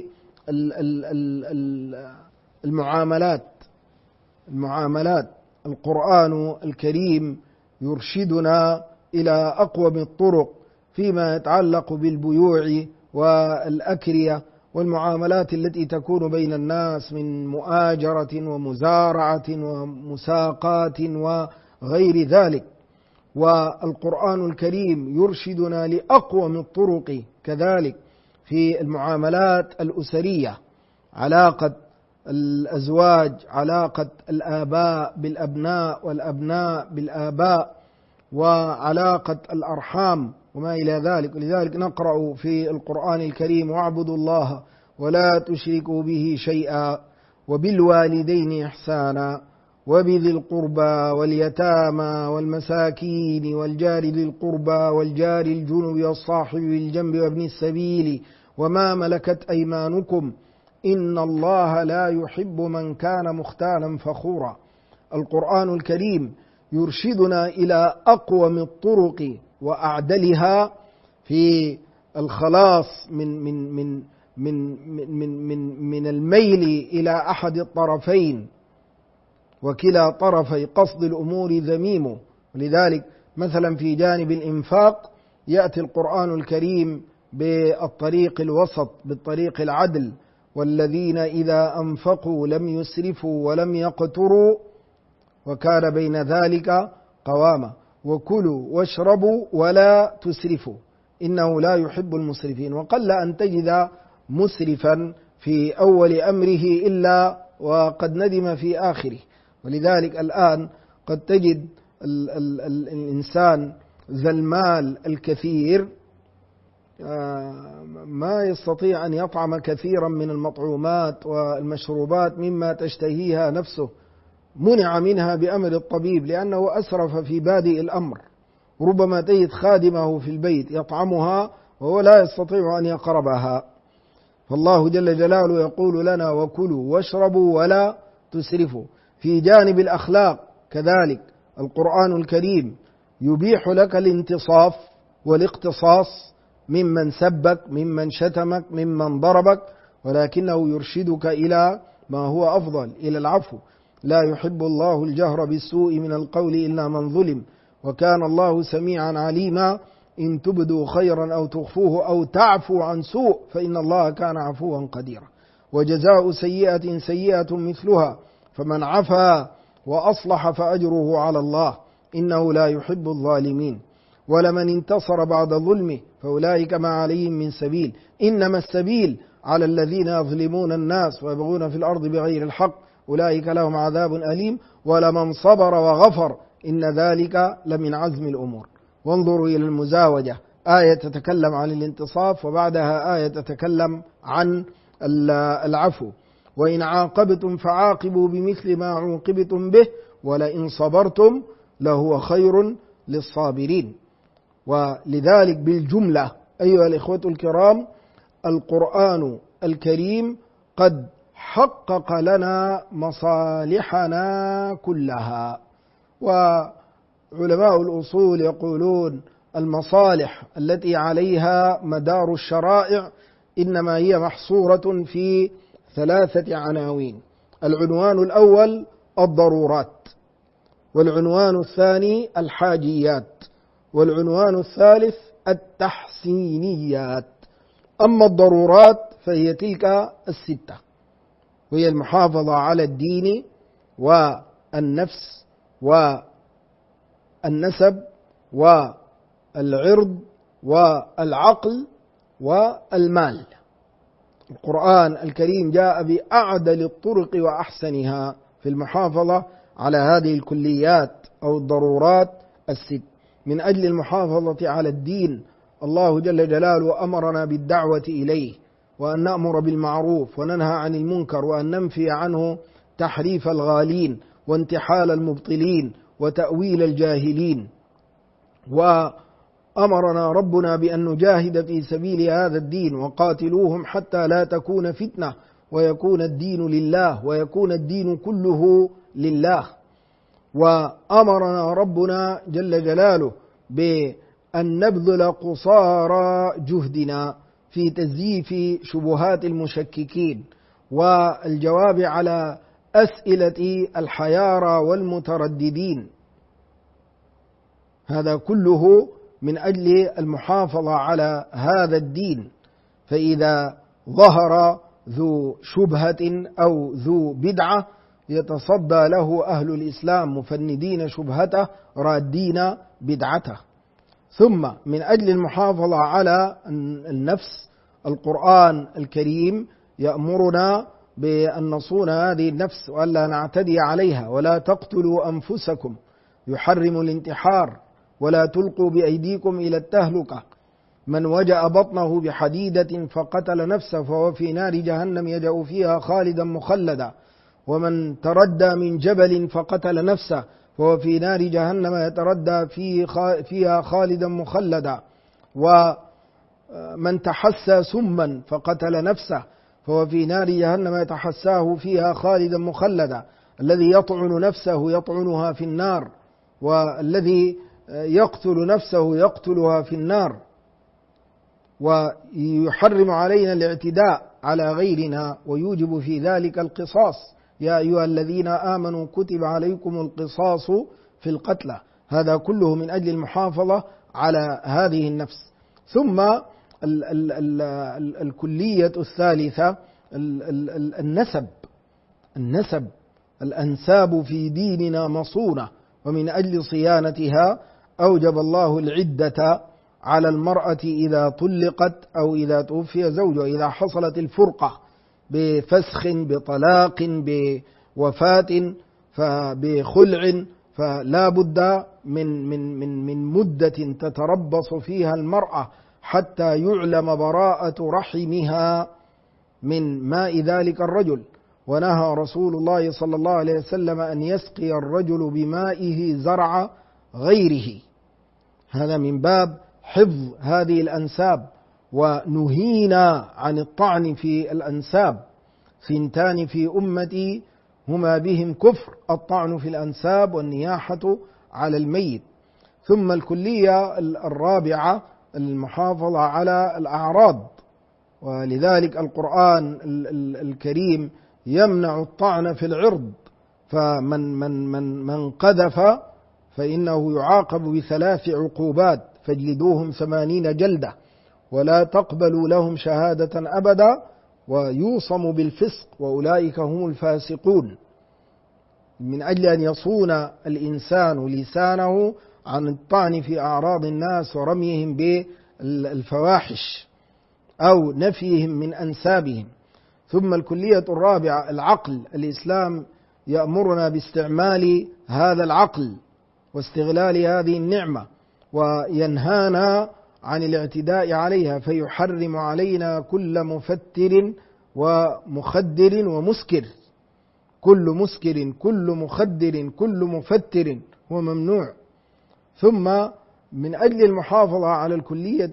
المعاملات القرآن الكريم يرشدنا إلى أقوم الطرق فيما يتعلق بالبيوع والأكرية والمعاملات التي تكون بين الناس من مؤاجرة ومزارعة ومساقات وغير ذلك. والقرآن الكريم يرشدنا لأقوم الطرق كذلك في المعاملات الأسرية: علاقة الأزواج، علاقة الآباء بالأبناء والأبناء بالآباء، وعلاقة الأرحام وما إلى ذلك. ولذلك نقرأ في القرآن الكريم: واعبدوا الله ولا تشركوا به شيئا وبالوالدين إحسانا وبذي القربى واليتامى والمساكين والجار ذي القربى والجار الجنب والصاحب بالجنب وابن السبيل وما ملكت أيمانكم إن الله لا يحب من كان مختالا فخورا. القرآن الكريم يرشدنا إلى أقوم الطرق وأعدلها في الخلاص من الميل إلى أحد الطرفين، وكلا طرفي قصد الأمور ذميم. ولذلك مثلا في جانب الإنفاق يأتي القرآن الكريم بالطريق الوسط، بالطريق العدل: والذين إذا أنفقوا لم يسرفوا ولم يقتروا وكان بين ذلك قواما وكلوا واشربوا ولا تسرفوا إنه لا يحب المسرفين. وقل أن تجد مسرفا في أول أمره إلا وقد ندم في آخره. ولذلك الآن قد تجد الإنسان ذا المال الكثير ما يستطيع أن يطعم كثيرا من المطعومات والمشروبات مما تشتهيها نفسه، منع منها بأمر الطبيب لأنه أسرف في بادئ الأمر. ربما تجد خادمه في البيت يطعمها وهو لا يستطيع أن يقربها. فالله جل جلاله يقول لنا: وكلوا واشربوا ولا تسرفوا. في جانب الأخلاق كذلك القرآن الكريم يبيح لك الانتصاف والاقتصاص ممن سبك، ممن شتمك، ممن ضربك، ولكنه يرشدك إلى ما هو أفضل، إلى العفو. لا يحب الله الجهر بالسوء من القول إلا من ظلم وكان الله سميعا عليما. إن تبدوا خيرا أو تخفوه أو تعفو عن سوء فإن الله كان عفوا قديرا. وجزاء سيئة سيئة مثلها فمن عفا وأصلح فأجره على الله إنه لا يحب الظالمين. ولمن انتصر بعد ظلمه فأولئك ما عليهم من سبيل إنما السبيل على الذين يظلمون الناس ويبغون في الأرض بغير الحق أولئك لهم عذاب أليم. ولمن صبر وغفر إن ذلك لمن عزم الأمور. وانظروا إلى المزاوجة: آية تتكلم عن الانتصاف وبعدها آية تتكلم عن العفو. وإن عاقبتم فعاقبوا بمثل ما عوقبتم به ولئن صبرتم لهو خير للصابرين. ولذلك بالجملة أيها الإخوة الكرام، القرآن الكريم قد حقق لنا مصالحنا كلها. وعلماء الأصول يقولون: المصالح التي عليها مدار الشرائع إنما هي محصورة في 3 عناوين. العنوان الأول الضرورات، والعنوان الثاني الحاجيات، والعنوان الثالث التحسينيات. أما الضرورات فهي تلك 6، وهي المحافظة على الدين والنفس والنسب والعرض والعقل والمال. القرآن الكريم جاء بأعدل الطرق وأحسنها في المحافظة على هذه الكليات أو الضرورات 6. من أجل المحافظة على الدين الله جل جلاله أمرنا بالدعوة إليه، وأن نأمر بالمعروف وننهى عن المنكر، وأن ننفي عنه تحريف الغالين وانتحال المبطلين وتأويل الجاهلين. وأمرنا ربنا بأن نجاهد في سبيل هذا الدين وقاتلوهم حتى لا تكون فتنة ويكون الدين لله ويكون الدين كله لله. وأمرنا ربنا جل جلاله بأن نبذل قصارى جهدنا في تزييف شبهات المشككين والجواب على أسئلة الحيارى والمترددين. هذا كله من أجل المحافظة على هذا الدين. فإذا ظهر ذو شبهة أو ذو بدعة يتصدى له أهل الإسلام مفندين شبهته رادين بدعته. ثم من أجل المحافظة على النفس القرآن الكريم يأمرنا بأن نصون هذه النفس وألا نعتدي عليها. ولا تقتلوا أنفسكم، يحرم الانتحار، ولا تلقوا بأيديكم إلى التهلكة. من وجأ بطنه بحديدة فقتل نفسه فهو في نار جهنم يجأ فيها خالدا مخلدا. ومن تردى من جبل فقتل نفسه فهو في نار جهنم يتردى فيها خالدا مخلدا. ومن تحسى سما فقتل نفسه فهو في نار جهنم يتحساه فيها خالدا مخلدا. الذي يطعن نفسه يطعنها في النار، والذي يقتل نفسه يقتلها في النار. ويحرم علينا الاعتداء على غيرنا ويوجب في ذلك القصاص. يا أيها الذين آمنوا كتب عليكم القصاص في القتلى. هذا كله من أجل المحافظة على هذه النفس. ثم الكلية الثالثة النسب. الأنساب في ديننا مصونة، ومن أجل صيانتها أوجب الله العدة على المرأة إذا طلقت أو إذا توفي زوجها، إذا حصلت الفرقة بفسخ بطلاق بوفاة فبخلع، فلا بد من مدة تتربص فيها المرأة حتى يعلم براءة رحمها من ماء ذلك الرجل. ونهى رسول الله صلى الله عليه وسلم أن يسقي الرجل بمائه زرع غيره. هذا من باب حفظ هذه الأنساب. ونهينا عن الطعن في الأنساب. 2 في أمتي هما بهم كفر: الطعن في الأنساب والنياحة على الميت. ثم الكلية الرابعة المحافظة على الأعراض، ولذلك القرآن الكريم يمنع الطعن في العرض. فمن قذف فإنه يعاقب ب3 عقوبات: فاجلدوهم 80 جلدة، ولا تقبلوا لهم شهادة أبدا، ويوصم بالفسق، وأولئك هم الفاسقون. من أجل أن يصون الإنسان لسانه عن الطعن في أعراض الناس ورميهم بالفواحش أو نفيهم من أنسابهم. ثم الكلية الرابعة العقل. الإسلام يأمرنا باستعمال هذا العقل واستغلال هذه النعمة، وينهانا عن الاعتداء عليها، فيحرم علينا كل مفتر ومخدر ومسكر. كل مسكر، كل مخدر، كل مفتر هو ممنوع. ثم من أجل المحافظة على الكلية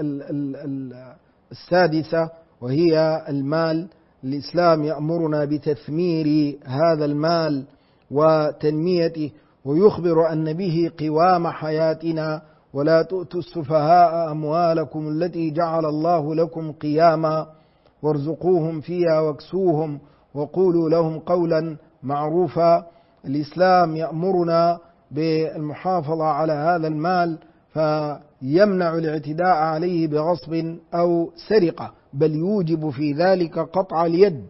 السادسة وهي المال، الإسلام يأمرنا بتثمير هذا المال وتنميته، ويخبر أن به قوام حياتنا ولا تؤتوا السفهاء أموالكم التي جعل الله لكم قياما وارزقوهم فيها واكسوهم وقولوا لهم قولا معروفا. الإسلام يأمرنا بالمحافظة على هذا المال، فيمنع الاعتداء عليه بغصب أو سرقة، بل يوجب في ذلك قطع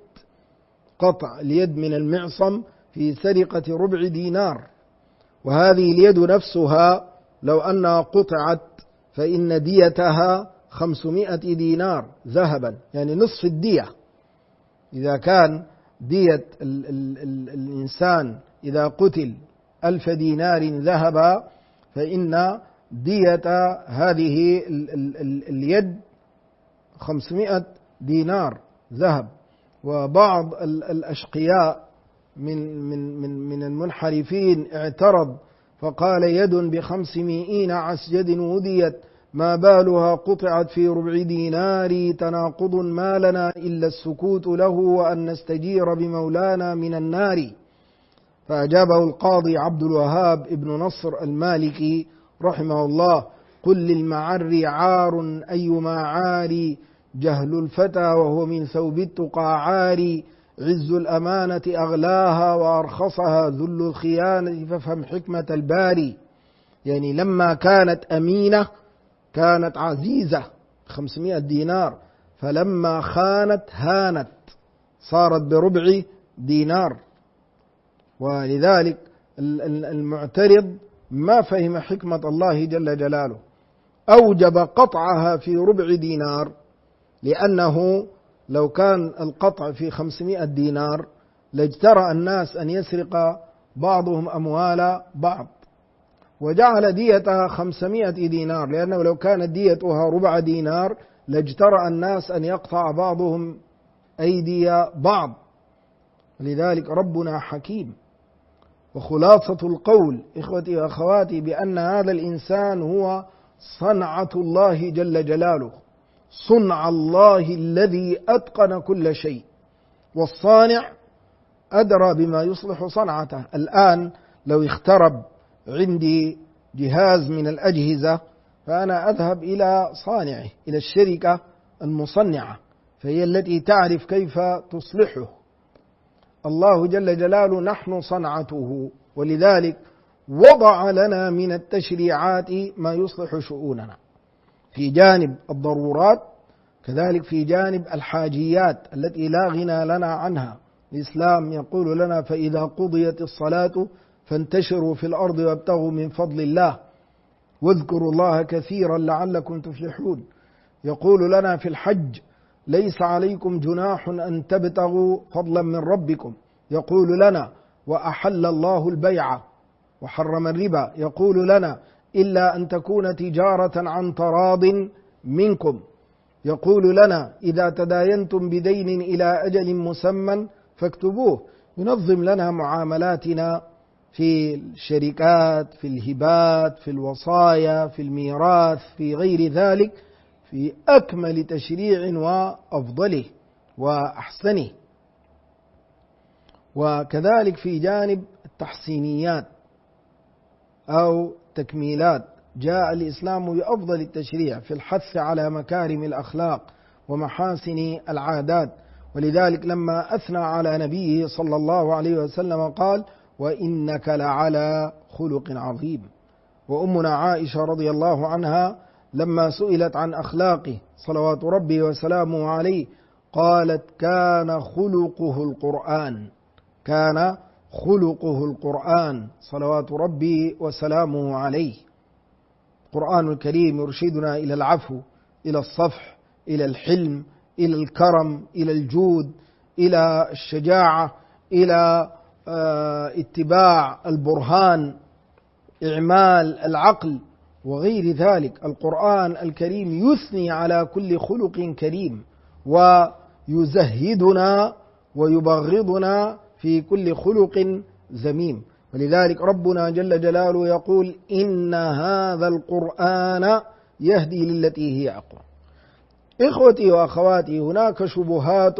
اليد من المعصم في سرقة ربع دينار. وهذه اليد نفسها لو أنها قطعت فإن ديتها 500 دينار ذهبا، يعني نصف الدية. إذا كان دية الإنسان إذا قتل 1000 دينار ذهبا، فإن دية هذه اليد 500 دينار ذهب. وبعض الأشقياء من المنحرفين اعترض فقال: يد ب500 عسجد وديت، ما بالها قطعت في ربع دينار، تناقض ما لنا إلا السكوت له وأن نستجير بمولانا من النار. فأجابه القاضي عبد الوهاب ابن نصر المالكي رحمه الله: قل للمعر عار أيما عار، جهل الفتى وهو من ثوب التقى عار، عز الأمانة أغلاها وأرخصها ذل الخيانة، فافهم حكمة الباري. يعني لما كانت أمينة كانت عزيزة 500 دينار، فلما خانت هانت صارت بربع دينار. ولذلك المعترض ما فهم حكمة الله جل جلاله، أوجب قطعها في ربع دينار، لأنه لو كان القطع في 500 دينار لاجترأ الناس أن يسرق بعضهم أموال بعض، وجعل ديتها 500 دينار، لأنه لو كانت ديتها ربع دينار لاجترأ الناس أن يقطع بعضهم أيدي بعض. لذلك ربنا حكيم. وخلاصة القول إخوتي وأخواتي بأن هذا الإنسان هو صنعة الله جل جلاله، صنع الله الذي أتقن كل شيء، والصانع أدرى بما يصلح صنعته. الآن لو اخترب عندي جهاز من الأجهزة فأنا أذهب إلى صانعه، إلى الشركة المصنعة، فهي التي تعرف كيف تصلحه. الله جل جلاله نحن صنعته، ولذلك وضع لنا من التشريعات ما يصلح شؤوننا في جانب الضرورات، كذلك في جانب الحاجيات التي لا غنى لنا عنها. الإسلام يقول لنا: فإذا قضيت الصلاة فانتشروا في الأرض وابتغوا من فضل الله واذكروا الله كثيرا لعلكم تفلحون. يقول لنا في الحج: ليس عليكم جناح أن تبتغوا فضلا من ربكم. يقول لنا: وأحل الله البيع وحرم الربا. يقول لنا: إلا أن تكون تجارة عن تراض منكم. يقول لنا: إذا تداينتم بدين إلى أجل مسمى فاكتبوه. ينظم لنا معاملاتنا في الشركات، في الهبات، في الوصايا، في الميراث، في غير ذلك، في أكمل تشريع وأفضله وأحسنه. وكذلك في جانب التحسينيات أو تكميلات، جاء الإسلام بأفضل التشريع في الحث على مكارم الأخلاق ومحاسن العادات. ولذلك لما أثنى على نبيه صلى الله عليه وسلم قال: وإنك لعلى خلق عظيم. وأمنا عائشة رضي الله عنها لما سئلت عن أخلاقه صلوات ربي وسلامه عليه قالت: كان خلقه القرآن، كان خلقه القرآن صلوات ربي وسلامه عليه. القرآن الكريم يرشدنا إلى العفو، إلى الصفح، إلى الحلم، إلى الكرم، إلى الجود، إلى الشجاعة، إلى اتباع البرهان، إعمال العقل وغير ذلك. القرآن الكريم يثني على كل خلق كريم ويزهدنا ويبغضنا في كل خلق ذميم. ولذلك ربنا جل جلاله يقول: إن هذا القرآن يهدي للتي هي أقوم. إخوتي وأخواتي، هناك شبهات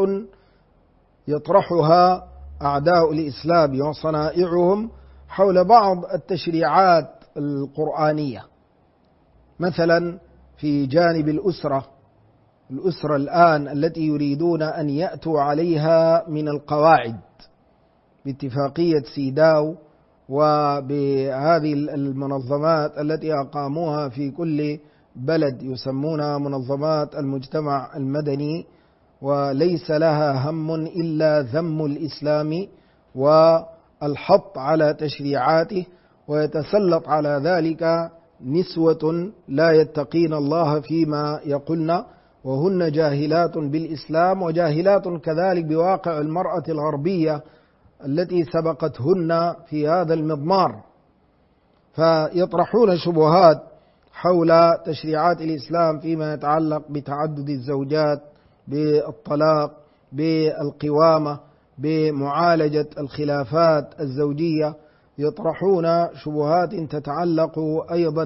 يطرحها أعداء الإسلام وصنائعهم حول بعض التشريعات القرآنية، مثلا في جانب الأسرة الآن التي يريدون أن يأتوا عليها من القواعد باتفاقية سيداو وبهذه المنظمات التي أقاموها في كل بلد يسمونها منظمات المجتمع المدني، وليس لها هم إلا ذم الإسلام والحط على تشريعاته، ويتسلط على ذلك نسوة لا يتقين الله فيما يقولن، وهن جاهلات بالإسلام وجاهلات كذلك بواقع المرأة الغربية التي سبقتهن في هذا المضمار، فيطرحون شبهات حول تشريعات الإسلام فيما يتعلق بتعدد الزوجات، بالطلاق، بالقوامة، بمعالجة الخلافات الزوجية. يطرحون شبهات تتعلق أيضا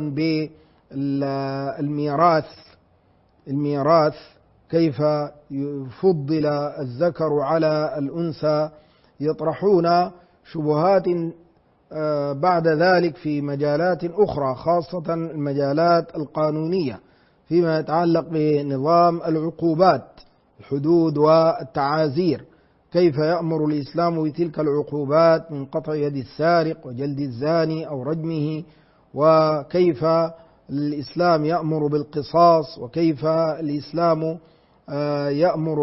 بالميراث، كيف يفضل الذكر على الأنثى. يطرحون شبهات بعد ذلك في مجالات أخرى، خاصة المجالات القانونية فيما يتعلق بنظام العقوبات، الحدود والتعازير، كيف يأمر الإسلام بتلك العقوبات من قطع يد السارق وجلد الزاني أو رجمه، وكيف الإسلام يأمر بالقصاص، وكيف الإسلام يأمر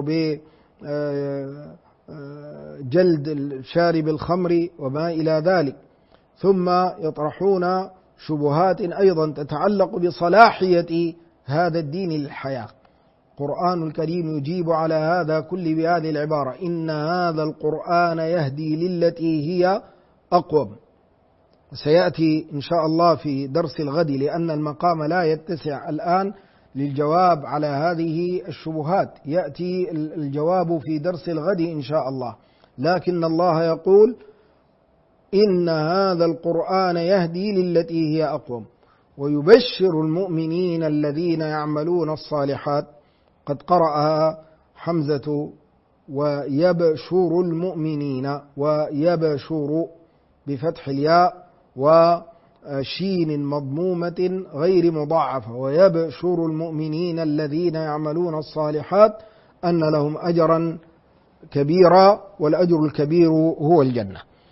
بجلد شارب الخمر وما إلى ذلك. ثم يطرحون شبهات أيضا تتعلق بصلاحية هذا الدين للحياة. القرآن الكريم يجيب على هذا كل بهذه العبارة: إن هذا القرآن يهدي للتي هي أقوم. سيأتي إن شاء الله في درس الغد، لأن المقام لا يتسع الآن للجواب على هذه الشبهات، يأتي الجواب في درس الغد إن شاء الله. لكن الله يقول: إن هذا القرآن يهدي للتي هي أقوم ويبشر المؤمنين الذين يعملون الصالحات. قد قرأها حمزة: ويبشر المؤمنين، ويبشر بفتح الياء وشين مضمومة غير مضاعفة، ويبشر المؤمنين الذين يعملون الصالحات أن لهم أجرا كبيرا، والأجر الكبير هو الجنة.